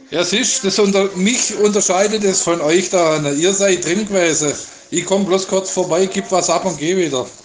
Ja, siehst, mich unterscheidet es von euch da. Ne? Ihr seid drin gewesen. Ich komme bloß kurz vorbei, gib was ab und geh wieder.